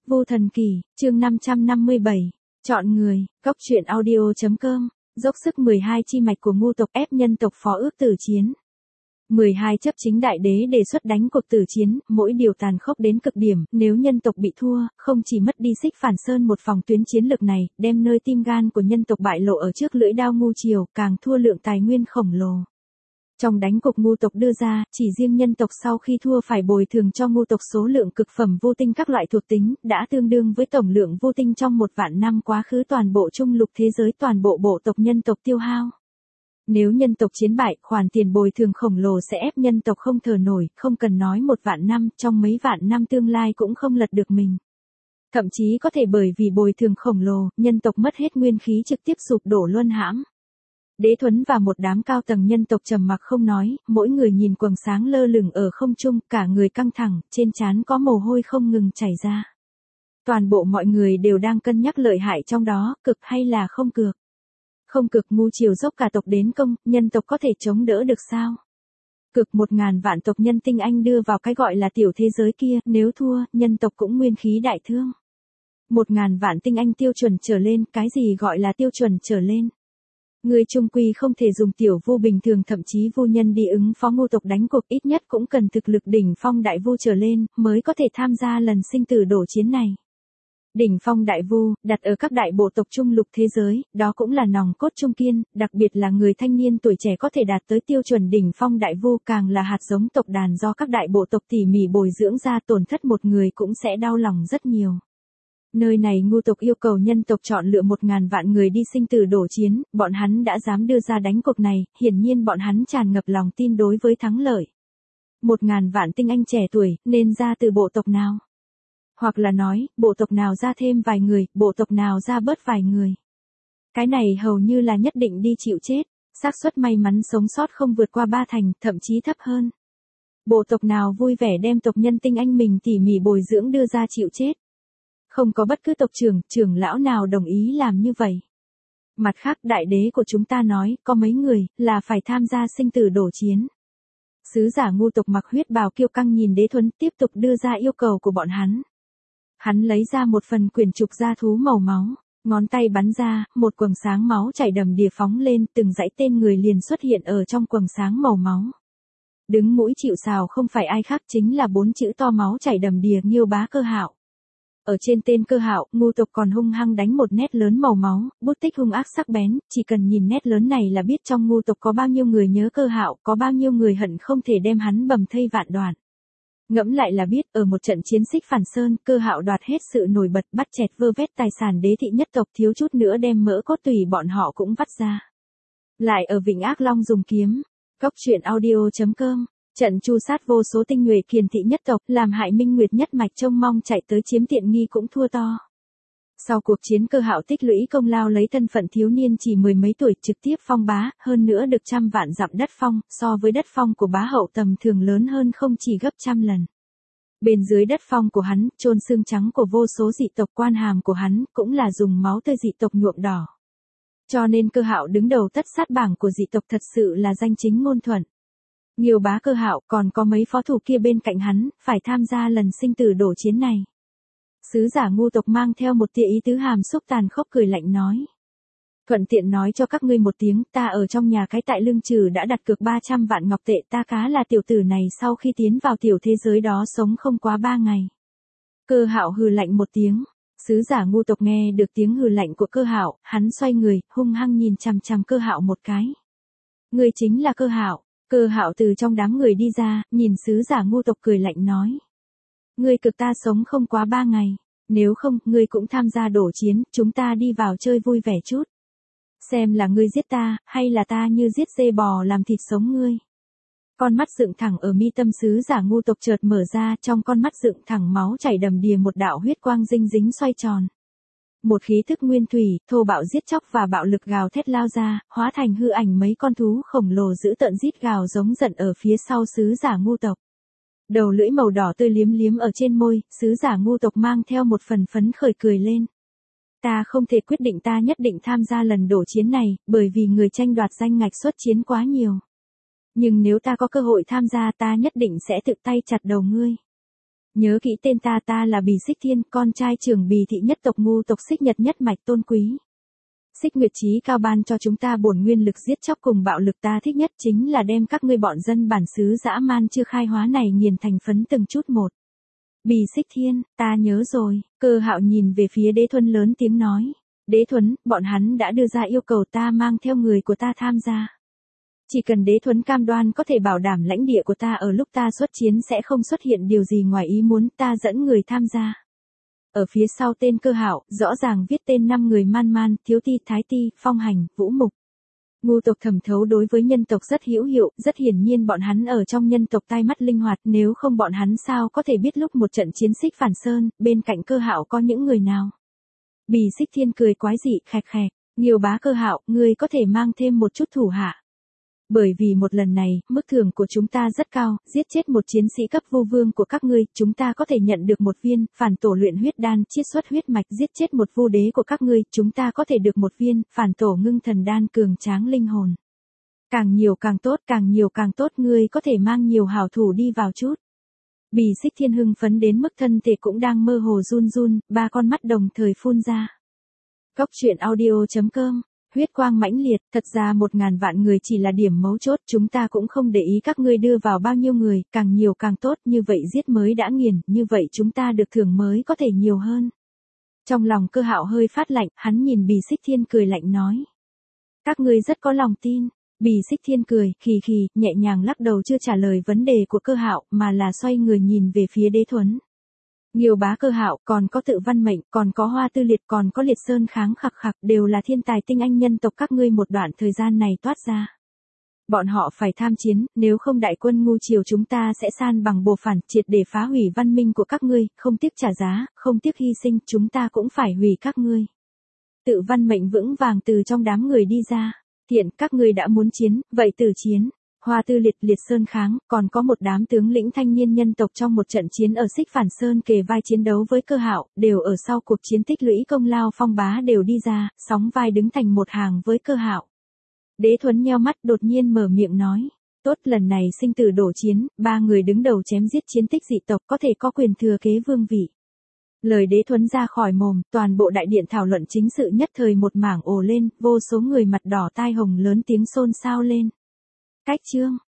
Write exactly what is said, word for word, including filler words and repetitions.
Vu Thần Kỳ, chương năm trăm năm mươi bảy, chọn người, góc truyện audio chấm com, dốc sức mười hai chi mạch của ngu tộc ép nhân tộc phó ước tử chiến. mười hai chấp chính đại đế đề xuất đánh cuộc tử chiến, mỗi điều tàn khốc đến cực điểm, nếu nhân tộc bị thua, không chỉ mất đi Xích Phản Sơn một phòng tuyến chiến lược này, đem nơi tim gan của nhân tộc bại lộ ở trước lưỡi đao ngu triều, càng thua lượng tài nguyên khổng lồ. Trong đánh cuộc ngu tộc đưa ra, chỉ riêng nhân tộc sau khi thua phải bồi thường cho ngu tộc số lượng cực phẩm vô tinh các loại thuộc tính, đã tương đương với tổng lượng vô tinh trong một vạn năm quá khứ toàn bộ trung lục thế giới toàn bộ bộ tộc nhân tộc tiêu hao. Nếu nhân tộc chiến bại, khoản tiền bồi thường khổng lồ sẽ ép nhân tộc không thở nổi, không cần nói một vạn năm, trong mấy vạn năm tương lai cũng không lật được mình. Thậm chí có thể bởi vì bồi thường khổng lồ, nhân tộc mất hết nguyên khí trực tiếp sụp đổ luân hãm. Đế Thuấn và một đám cao tầng nhân tộc trầm mặc không nói, mỗi người nhìn quầng sáng lơ lửng ở không trung, cả người căng thẳng, trên trán có mồ hôi không ngừng chảy ra. Toàn bộ mọi người đều đang cân nhắc lợi hại trong đó, cực hay là không cược. Không cực ngu triều dốc cả tộc đến công, nhân tộc có thể chống đỡ được sao? Cực một ngàn vạn tộc nhân tinh anh đưa vào cái gọi là tiểu thế giới kia, nếu thua, nhân tộc cũng nguyên khí đại thương. Một ngàn vạn tinh anh tiêu chuẩn trở lên, cái gì gọi là tiêu chuẩn trở lên? Người trung quy không thể dùng tiểu vu bình thường thậm chí vu nhân đi ứng phó ngu tộc đánh cuộc, ít nhất cũng cần thực lực đỉnh phong đại vu trở lên, mới có thể tham gia lần sinh tử đổ chiến này. Đỉnh phong đại vu, đặt ở các đại bộ tộc trung lục thế giới, đó cũng là nòng cốt trung kiên, đặc biệt là người thanh niên tuổi trẻ có thể đạt tới tiêu chuẩn đỉnh phong đại vu, càng là hạt giống tộc đàn do các đại bộ tộc tỉ mỉ bồi dưỡng ra, tổn thất một người cũng sẽ đau lòng rất nhiều. Nơi này ngu tộc yêu cầu nhân tộc chọn lựa một ngàn vạn người đi sinh tử đổ chiến, bọn hắn đã dám đưa ra đánh cuộc này, hiển nhiên bọn hắn tràn ngập lòng tin đối với thắng lợi. Một ngàn vạn tinh anh trẻ tuổi, nên ra từ bộ tộc nào? Hoặc là nói, bộ tộc nào ra thêm vài người, bộ tộc nào ra bớt vài người. Cái này hầu như là nhất định đi chịu chết, xác suất may mắn sống sót không vượt qua ba thành, thậm chí thấp hơn. Bộ tộc nào vui vẻ đem tộc nhân tinh anh mình tỉ mỉ bồi dưỡng đưa ra chịu chết. Không có bất cứ tộc trưởng, trưởng lão nào đồng ý làm như vậy. Mặt khác, đại đế của chúng ta nói, có mấy người, là phải tham gia sinh tử đổ chiến. Sứ giả ngu tộc mặc huyết bào kiêu căng nhìn Đế Thuấn tiếp tục đưa ra yêu cầu của bọn hắn. Hắn lấy ra một phần quyển trục da thú màu máu, ngón tay bắn ra, một quầng sáng máu chảy đầm đìa phóng lên, từng dãy tên người liền xuất hiện ở trong quầng sáng màu máu. Đứng mũi chịu sào không phải ai khác chính là bốn chữ to máu chảy đầm đìa Nghiêu Bá Cơ Hạo. Ở trên tên Cơ Hạo, ngu tộc còn hung hăng đánh một nét lớn màu máu, bút tích hung ác sắc bén, chỉ cần nhìn nét lớn này là biết trong ngu tộc có bao nhiêu người nhớ Cơ Hạo, có bao nhiêu người hận không thể đem hắn bầm thây vạn đoạn. Ngẫm lại là biết, ở một trận chiến Xích Phản Sơn, Cơ Hạo đoạt hết sự nổi bật, bắt chẹt vơ vét tài sản đế thị nhất tộc, thiếu chút nữa đem mỡ cốt tủy bọn họ cũng vắt ra. Lại ở Vịnh Ác Long dùng kiếm, góc truyện audio chấm com. Trận chu sát vô số tinh nhuệ kiền thị nhất tộc, làm hại Minh Nguyệt nhất mạch trông mong chạy tới chiếm tiện nghi cũng thua to. Sau cuộc chiến Cơ Hạo tích lũy công lao lấy thân phận thiếu niên chỉ mười mấy tuổi trực tiếp phong bá, hơn nữa được trăm vạn dặm đất phong, so với đất phong của bá hậu tầm thường lớn hơn không chỉ gấp trăm lần. Bên dưới đất phong của hắn, chôn xương trắng của vô số dị tộc, quan hàm của hắn, cũng là dùng máu tươi dị tộc nhuộm đỏ. Cho nên Cơ Hạo đứng đầu tất sát bảng của dị tộc thật sự là danh chính ngôn thuận. Nghiêu Bá Cơ Hạo còn có mấy phó thủ kia bên cạnh hắn, phải tham gia lần sinh tử đổ chiến này. Sứ giả ngu tộc mang theo một tia ý tứ hàm xúc tàn khốc cười lạnh nói. Thuận tiện nói cho các ngươi một tiếng, ta ở trong nhà cái tại Lương Trừ đã đặt cược ba trăm vạn ngọc tệ, ta cá là tiểu tử này sau khi tiến vào tiểu thế giới đó sống không quá ba ngày. Cơ Hạo hừ lạnh một tiếng. Sứ giả ngu tộc nghe được tiếng hừ lạnh của Cơ Hạo, hắn xoay người, hung hăng nhìn chằm chằm Cơ Hạo một cái. Ngươi chính là Cơ Hạo. Cơ Hạo từ trong đám người đi ra, nhìn sứ giả ngu tộc cười lạnh nói. Ngươi cực ta sống không quá ba ngày, nếu không, ngươi cũng tham gia đổ chiến, chúng ta đi vào chơi vui vẻ chút. Xem là ngươi giết ta, hay là ta như giết dê bò làm thịt sống ngươi. Con mắt dựng thẳng ở mi tâm sứ giả ngu tộc chợt mở ra, trong con mắt dựng thẳng máu chảy đầm đìa một đạo huyết quang dinh dính xoay tròn. Một khí thức nguyên thủy, thô bạo giết chóc và bạo lực gào thét lao ra, hóa thành hư ảnh mấy con thú khổng lồ dữ tợn rít gào giống giận ở phía sau sứ giả ngu tộc. Đầu lưỡi màu đỏ tươi liếm liếm ở trên môi, sứ giả ngu tộc mang theo một phần phấn khởi cười lên. Ta không thể quyết định, ta nhất định tham gia lần đổ chiến này, bởi vì người tranh đoạt danh ngạch xuất chiến quá nhiều. Nhưng nếu ta có cơ hội tham gia, ta nhất định sẽ tự tay chặt đầu ngươi. Nhớ kỹ tên ta, ta là Bì Xích Thiên, con trai trưởng Bì thị nhất tộc ngu tộc Xích Nhật nhất mạch tôn quý. Xích Nguyệt Chí Cao ban cho chúng ta bổn nguyên lực giết chóc cùng bạo lực, ta thích nhất chính là đem các ngươi bọn dân bản xứ dã man chưa khai hóa này nghiền thành phấn từng chút một. Bì Xích Thiên, ta nhớ rồi. Cơ Hạo nhìn về phía Đế Thuấn lớn tiếng nói. Đế Thuấn, bọn hắn đã đưa ra yêu cầu ta mang theo người của ta tham gia. Chỉ cần Đế Thuấn cam đoan có thể bảo đảm lãnh địa của ta ở lúc ta xuất chiến sẽ không xuất hiện điều gì ngoài ý muốn, ta dẫn người tham gia. Ở phía sau tên Cơ Hạo, rõ ràng viết tên năm người Man Man, Thiếu Ti, Thái Ti, Phong Hành, Vũ Mục. Ngu tộc thẩm thấu đối với nhân tộc rất hữu hiệu, rất hiển nhiên bọn hắn ở trong nhân tộc tai mắt linh hoạt, nếu không bọn hắn sao có thể biết lúc một trận chiến Xích Phản Sơn, bên cạnh Cơ Hạo có những người nào. Bì Xích Thiên cười quái dị, khẹt khẹt, Nhiều bá Cơ Hạo, ngươi có thể mang thêm một chút thủ hạ. Bởi vì một lần này, mức thưởng của chúng ta rất cao, giết chết một chiến sĩ cấp vu vương của các ngươi, chúng ta có thể nhận được một viên, phản tổ luyện huyết đan, chiết xuất huyết mạch, giết chết một vu đế của các ngươi, chúng ta có thể được một viên, phản tổ ngưng thần đan cường tráng linh hồn. Càng nhiều càng tốt, càng nhiều càng tốt, ngươi có thể mang nhiều hảo thủ đi vào chút. Bì Xích Thiên hưng phấn đến mức thân thể cũng đang mơ hồ run run, ba con mắt đồng thời phun ra. Cốc truyện audio chấm com Huyết quang mãnh liệt, thật ra một ngàn vạn người chỉ là điểm mấu chốt, chúng ta cũng không để ý các ngươi đưa vào bao nhiêu người, càng nhiều càng tốt, như vậy giết mới đã nghiền, như vậy chúng ta được thưởng mới có thể nhiều hơn. Trong lòng Cơ Hạo hơi phát lạnh, hắn nhìn Bì Xích Thiên cười lạnh nói. Các ngươi rất có lòng tin. Bì Xích Thiên cười, khì khì, nhẹ nhàng lắc đầu chưa trả lời vấn đề của Cơ Hạo, mà là xoay người nhìn về phía Đế Thuấn. Nhiều bá Cơ Hạo, còn có Tự Văn Mệnh, còn có Hoa Tư Liệt, còn có Liệt Sơn Kháng khặc khặc, đều là thiên tài tinh anh nhân tộc các ngươi một đoạn thời gian này toát ra. Bọn họ phải tham chiến, nếu không đại quân ngu triều chúng ta sẽ san bằng bồ phản, triệt để phá hủy văn minh của các ngươi, không tiếc trả giá, không tiếc hy sinh, chúng ta cũng phải hủy các ngươi. Tự Văn Mệnh vững vàng từ trong đám người đi ra. Thiện, các ngươi đã muốn chiến, vậy tử chiến. Hoa Tư Liệt, Liệt Sơn Kháng, còn có một đám tướng lĩnh thanh niên nhân tộc trong một trận chiến ở Xích Phản Sơn kề vai chiến đấu với Cơ Hạo, đều ở sau cuộc chiến tích lũy công lao phong bá đều đi ra, sóng vai đứng thành một hàng với Cơ Hạo. Đế Thuấn nheo mắt đột nhiên mở miệng nói. Tốt, lần này sinh tử đổ chiến, ba người đứng đầu chém giết chiến tích dị tộc có thể có quyền thừa kế vương vị. Lời Đế Thuấn ra khỏi mồm, toàn bộ đại điện thảo luận chính sự nhất thời một mảng ồ lên, vô số người mặt đỏ tai hồng lớn tiếng xôn xao lên. Cách chương